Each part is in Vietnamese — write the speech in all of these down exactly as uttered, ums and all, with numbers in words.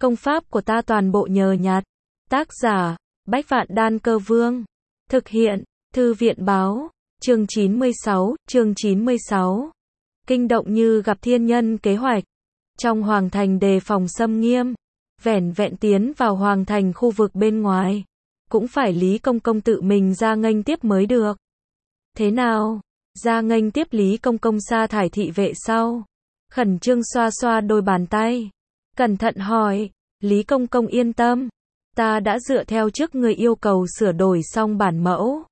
Công pháp của ta toàn bộ nhờ nhặt. Tác giả, Bách Vạn Đan Cơ Vương. Thực hiện, Thư viện Báo. Chương chín mươi sáu, chương chín mươi sáu. Kinh động như gặp thiên nhân kế hoạch. Trong hoàng thành đề phòng xâm nghiêm. Vẻn vẹn tiến vào hoàng thành khu vực bên ngoài. Cũng phải Lý Công Công tự mình ra nghênh tiếp mới được. Thế nào? Ra nghênh tiếp Lý Công Công sa thải thị vệ sau. Khẩn trương xoa xoa đôi bàn tay. Cẩn thận hỏi, Lý Công Công yên tâm. Ta đã dựa theo trước người yêu cầu sửa đổi xong bản mẫu.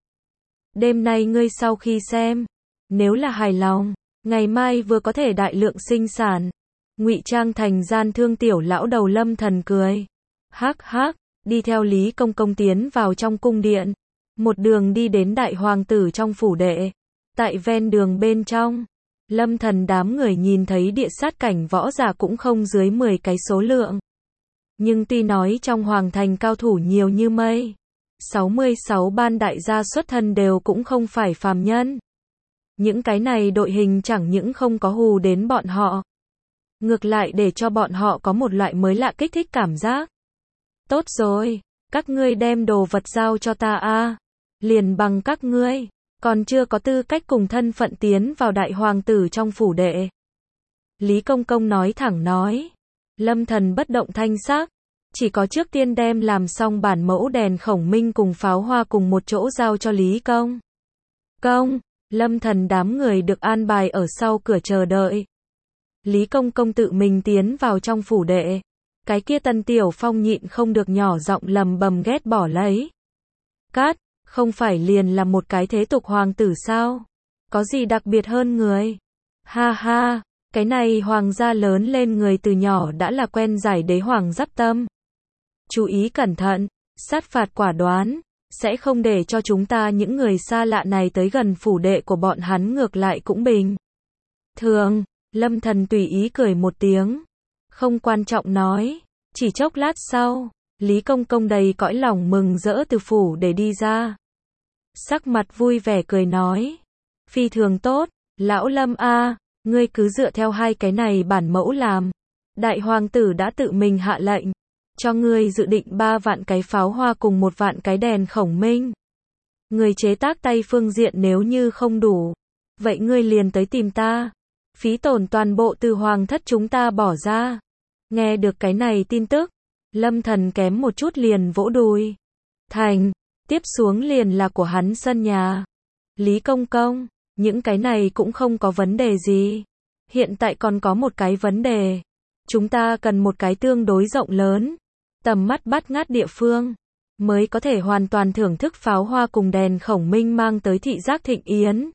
Đêm nay ngươi sau khi xem, nếu là hài lòng, ngày mai vừa có thể đại lượng sinh sản. Ngụy trang thành gian thương tiểu lão đầu Lâm Thần cười. Hắc hắc, đi theo Lý Công Công tiến vào trong cung điện. Một đường đi đến đại hoàng tử trong phủ đệ. Tại ven đường bên trong, Lâm Thần đám người nhìn thấy địa sát cảnh võ giả cũng không dưới mười cái số lượng. Nhưng tuy nói trong hoàng thành cao thủ nhiều như mây, sáu mươi sáu ban đại gia xuất thân đều cũng không phải phàm nhân. Những cái này đội hình chẳng những không có hù đến bọn họ, ngược lại để cho bọn họ có một loại mới lạ kích thích cảm giác. Tốt rồi, các ngươi đem đồ vật giao cho ta a. Liền bằng các ngươi, còn chưa có tư cách cùng thân phận tiến vào đại hoàng tử trong phủ đệ. Lý Công Công nói thẳng nói. Lâm Thần bất động thanh sắc, chỉ có trước tiên đem làm xong bản mẫu đèn khổng minh cùng pháo hoa cùng một chỗ giao cho Lý Công Công. Lâm Thần đám người được an bài ở sau cửa chờ đợi. Lý Công Công tự mình tiến vào trong phủ đệ. Cái kia Tần Tiểu Phong nhịn không được nhỏ giọng lầm bầm ghét bỏ lấy. Cát, không phải liền là một cái thế tục hoàng tử sao? Có gì đặc biệt hơn người? Ha ha, cái này hoàng gia lớn lên người từ nhỏ đã là quen giải đế hoàng giáp tâm. Chú ý cẩn thận, sát phạt quả đoán, sẽ không để cho chúng ta những người xa lạ này tới gần phủ đệ của bọn hắn, ngược lại cũng bình thường. Lâm Thần tùy ý cười một tiếng, không quan trọng nói. Chỉ chốc lát sau, Lý Công Công đầy cõi lòng mừng rỡ từ phủ để đi ra. Sắc mặt vui vẻ cười nói, phi thường tốt, lão Lâm a, ngươi cứ dựa theo hai cái này bản mẫu làm. Đại hoàng tử đã tự mình hạ lệnh, cho ngươi dự định ba vạn cái pháo hoa cùng một vạn cái đèn khổng minh. Người chế tác tay phương diện nếu như không đủ, vậy ngươi liền tới tìm ta. Phí tổn toàn bộ từ hoàng thất chúng ta bỏ ra. Nghe được cái này tin tức, Lâm Thần kém một chút liền vỗ đùi. Thành, tiếp xuống liền là của hắn sân nhà. Lý Công Công, những cái này cũng không có vấn đề gì. Hiện tại còn có một cái vấn đề. Chúng ta cần một cái tương đối rộng lớn, tầm mắt bắt ngát địa phương, mới có thể hoàn toàn thưởng thức pháo hoa cùng đèn khổng minh mang tới thị giác thịnh yến.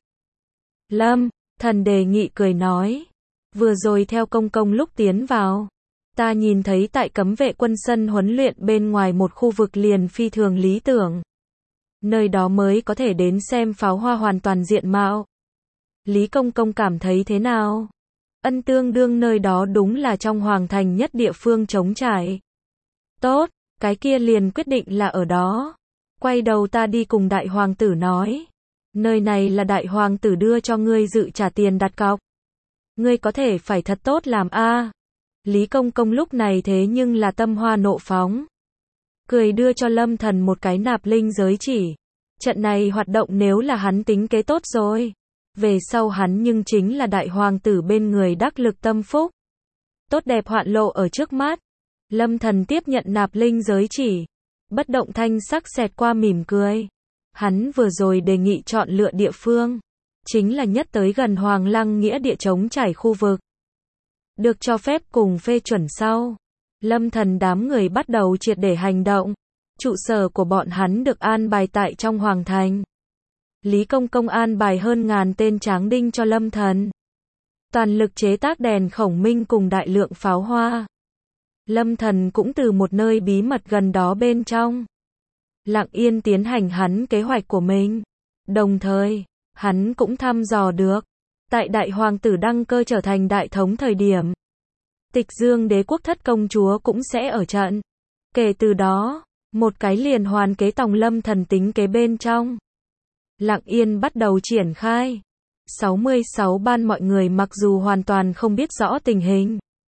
Lâm Thần đề nghị cười nói. Vừa rồi theo Công Công lúc tiến vào, ta nhìn thấy tại cấm vệ quân sân huấn luyện bên ngoài một khu vực liền phi thường lý tưởng. Nơi đó mới có thể đến xem pháo hoa hoàn toàn diện mạo. Lý Công Công cảm thấy thế nào? Ân tương đương nơi đó đúng là trong hoàng thành nhất địa phương trống trải. Tốt, cái kia liền quyết định là ở đó. Quay đầu ta đi cùng đại hoàng tử nói. Nơi này là đại hoàng tử đưa cho ngươi dự trả tiền đặt cọc. Ngươi có thể phải thật tốt làm a. Lý Công Công lúc này thế nhưng là tâm hoa nộ phóng. Cười đưa cho Lâm Thần một cái nạp linh giới chỉ. Trận này hoạt động nếu là hắn tính kế tốt rồi. Về sau hắn nhưng chính là đại hoàng tử bên người đắc lực tâm phúc. Tốt đẹp hoạn lộ ở trước mắt. Lâm Thần tiếp nhận nạp linh giới chỉ. Bất động thanh sắc xẹt qua mỉm cười. Hắn vừa rồi đề nghị chọn lựa địa phương, chính là nhất tới gần Hoàng Lăng nghĩa địa trống trải khu vực. Được cho phép cùng phê chuẩn sau, Lâm Thần đám người bắt đầu triệt để hành động. Trụ sở của bọn hắn được an bài tại trong hoàng thành. Lý Công Công an bài hơn ngàn tên tráng đinh cho Lâm Thần. Toàn lực chế tác đèn khổng minh cùng đại lượng pháo hoa. Lâm Thần cũng từ một nơi bí mật gần đó bên trong, lặng yên tiến hành hắn kế hoạch của mình. Đồng thời, hắn cũng thăm dò được, tại đại hoàng tử đăng cơ trở thành đại thống thời điểm, Tịch Dương đế quốc thất công chúa cũng sẽ ở trận. Kể từ đó, một cái liền hoàn kế tòng Lâm Thần tính kế bên trong, lặng yên bắt đầu triển khai. sáu mươi sáu ban mọi người mặc dù hoàn toàn không biết rõ tình hình,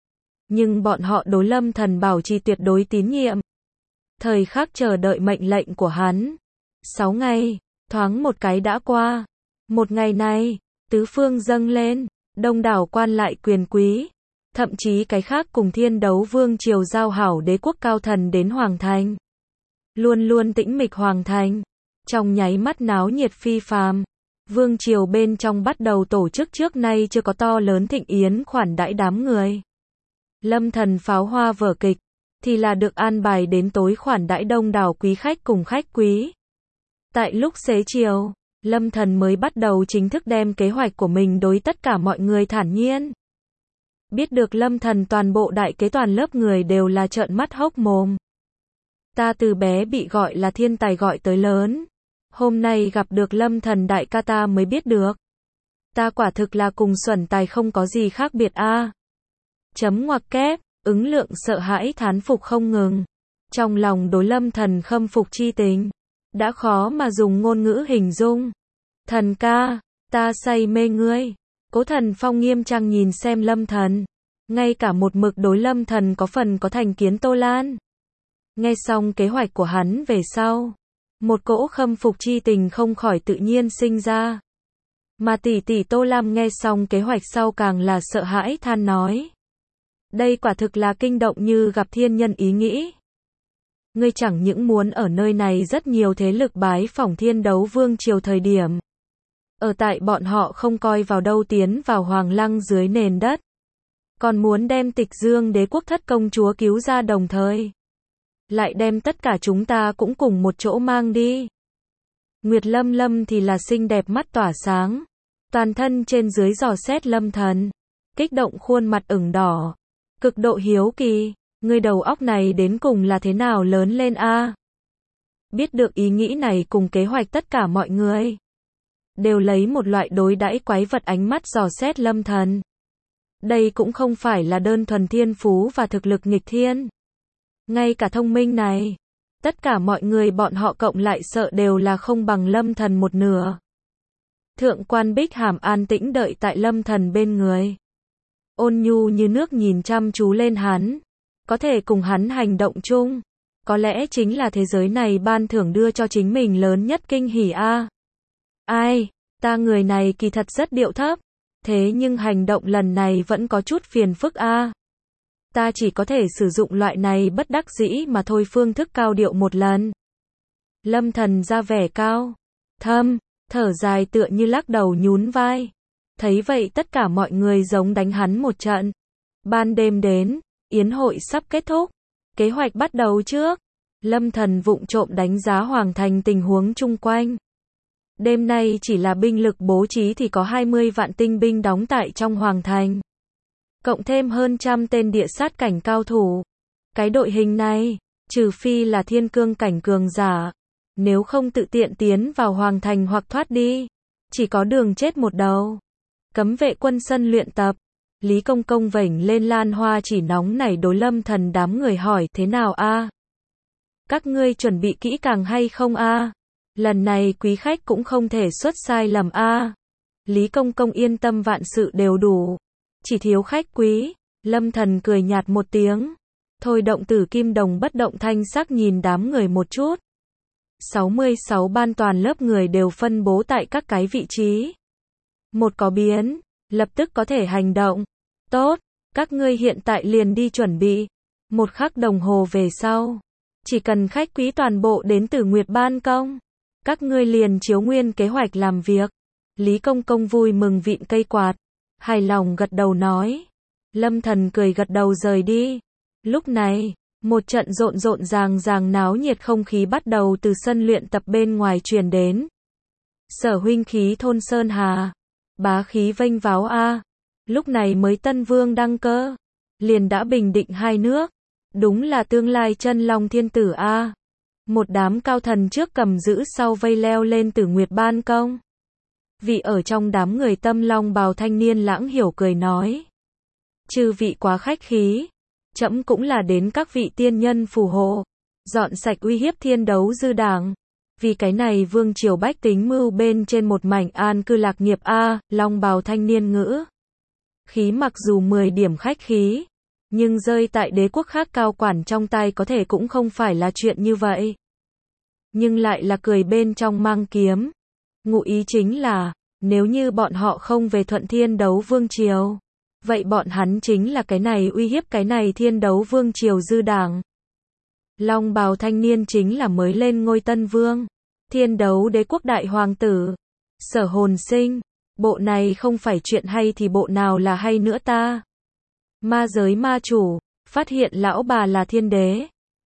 Nhưng bọn họ đối Lâm Thần bảo trì tuyệt đối tín nhiệm. Thời khắc chờ đợi mệnh lệnh của hắn. Sáu ngày, thoáng một cái đã qua. Một ngày này, tứ phương dâng lên, đông đảo quan lại quyền quý. Thậm chí cái khác cùng Thiên Đấu Vương triều giao hảo đế quốc cao thần đến Hoàng Thành. Luôn luôn tĩnh mịch Hoàng Thành. Trong nháy mắt náo nhiệt phi phàm. Vương triều bên trong bắt đầu tổ chức trước nay chưa có to lớn thịnh yến khoản đãi đám người. Lâm Thần pháo hoa vở kịch, thì là được an bài đến tối khoản đãi đông đảo quý khách cùng khách quý. Tại lúc xế chiều, Lâm Thần mới bắt đầu chính thức đem kế hoạch của mình đối tất cả mọi người thản nhiên. Biết được Lâm Thần toàn bộ đại kế toàn lớp người đều là trợn mắt hốc mồm. Ta từ bé bị gọi là thiên tài gọi tới lớn. Hôm nay gặp được Lâm Thần đại ca ta mới biết được. Ta quả thực là cùng xuẩn tài không có gì khác biệt a. À. Chấm ngoặc kép, ứng lượng sợ hãi thán phục không ngừng. Trong lòng đối Lâm Thần khâm phục chi tình. Đã khó mà dùng ngôn ngữ hình dung. Thần ca, ta say mê ngươi. Cố Thần Phong nghiêm trang nhìn xem Lâm Thần. Ngay cả một mực đối Lâm Thần có phần có thành kiến Tô Lan. Nghe xong kế hoạch của hắn về sau. Một cỗ khâm phục chi tình không khỏi tự nhiên sinh ra. Mà tỷ tỷ Tô Lam nghe xong kế hoạch sau càng là sợ hãi than nói. Đây quả thực là kinh động như gặp thiên nhân ý nghĩ. Ngươi chẳng những muốn ở nơi này rất nhiều thế lực bái phỏng Thiên Đấu Vương triều thời điểm. Ở tại bọn họ không coi vào đâu tiến vào hoàng lăng dưới nền đất. Còn muốn đem Tịch Dương đế quốc thất công chúa cứu ra đồng thời. Lại đem tất cả chúng ta cũng cùng một chỗ mang đi. Nguyệt Lâm Lâm thì là xinh đẹp mắt tỏa sáng. Toàn thân trên dưới dò xét Lâm Thần. Kích động khuôn mặt ửng đỏ. Cực độ hiếu kỳ. Người đầu óc này đến cùng là thế nào lớn lên a? À? Biết được ý nghĩ này cùng kế hoạch tất cả mọi người. Đều lấy một loại đối đãi quái vật ánh mắt dò xét Lâm Thần. Đây cũng không phải là đơn thuần thiên phú và thực lực nghịch thiên. Ngay cả thông minh này, tất cả mọi người bọn họ cộng lại sợ đều là không bằng Lâm Thần một nửa. Thượng quan Bích Hàm an tĩnh đợi tại Lâm Thần bên người. Ôn nhu như nước nhìn chăm chú lên hắn. Có thể cùng hắn hành động chung. Có lẽ chính là thế giới này ban thưởng đưa cho chính mình lớn nhất kinh hỉ a. À. Ai, ta người này kỳ thật rất điệu thấp. Thế nhưng hành động lần này vẫn có chút phiền phức a. À. Ta chỉ có thể sử dụng loại này bất đắc dĩ mà thôi phương thức cao điệu một lần. Lâm Thần ra vẻ cao, thâm, thở dài tựa như lắc đầu nhún vai. Thấy vậy tất cả mọi người giống đánh hắn một trận. Ban đêm đến, yến hội sắp kết thúc. Kế hoạch bắt đầu trước. Lâm Thần vụng trộm đánh giá Hoàng Thành tình huống chung quanh. Đêm nay chỉ là binh lực bố trí thì có hai mươi vạn tinh binh đóng tại trong Hoàng Thành. Cộng thêm hơn trăm tên địa sát cảnh cao thủ. Cái đội hình này, trừ phi là thiên cương cảnh cường giả. Nếu không tự tiện tiến vào Hoàng Thành hoặc thoát đi. Chỉ có đường chết một đầu. Cấm vệ quân sân luyện tập. Lý Công Công vểnh lên lan hoa chỉ nóng nảy đối Lâm Thần đám người hỏi thế nào a? À? Các ngươi chuẩn bị kỹ càng hay không a? À? Lần này quý khách cũng không thể xuất sai lầm a. À? Lý Công Công yên tâm vạn sự đều đủ. Chỉ thiếu khách quý. Lâm Thần cười nhạt một tiếng. Thôi động tử kim đồng bất động thanh sắc nhìn đám người một chút. sáu mươi sáu ban toàn lớp người đều phân bố tại các cái vị trí. Một có biến, lập tức có thể hành động. Tốt, các ngươi hiện tại liền đi chuẩn bị. Một khắc đồng hồ về sau. Chỉ cần khách quý toàn bộ đến từ Nguyệt Ban Công. Các ngươi liền chiếu nguyên kế hoạch làm việc. Lý Công Công vui mừng vịn cây quạt. Hài lòng gật đầu nói. Lâm Thần cười gật đầu rời đi. Lúc này, một trận rộn rộn ràng ràng náo nhiệt không khí bắt đầu từ sân luyện tập bên ngoài truyền đến. Sở huynh khí thôn Sơn Hà. Bá khí vênh váo a. Lúc này mới Tân Vương đăng cơ. Liền đã bình định hai nước. Đúng là tương lai chân long thiên tử a. Một đám cao thần trước cầm giữ sau vây leo lên Tử Nguyệt Ban Công. Vị ở trong đám người tâm long bào thanh niên lãng hiểu cười nói. Chư vị quá khách khí. Trẫm cũng là đến các vị tiên nhân phù hộ. Dọn sạch uy hiếp thiên đấu dư đảng. Vì cái này vương triều bách tính mưu bên trên một mảnh an cư lạc nghiệp a. Long bào thanh niên ngữ. Khí mặc dù mười điểm khách khí. Nhưng rơi tại đế quốc khác cao quản trong tay có thể cũng không phải là chuyện như vậy. Nhưng lại là cười bên trong mang kiếm. Ngụ ý chính là, nếu như bọn họ không về Thuận Thiên Đấu Vương Triều, vậy bọn hắn chính là cái này uy hiếp cái này Thiên Đấu Vương Triều dư đảng. Long bào thanh niên chính là mới lên ngôi tân vương, Thiên Đấu Đế quốc đại hoàng tử, Sở Hồn Sinh. Bộ này không phải chuyện hay thì bộ nào là hay nữa ta? Ma giới ma chủ, phát hiện lão bà là thiên đế.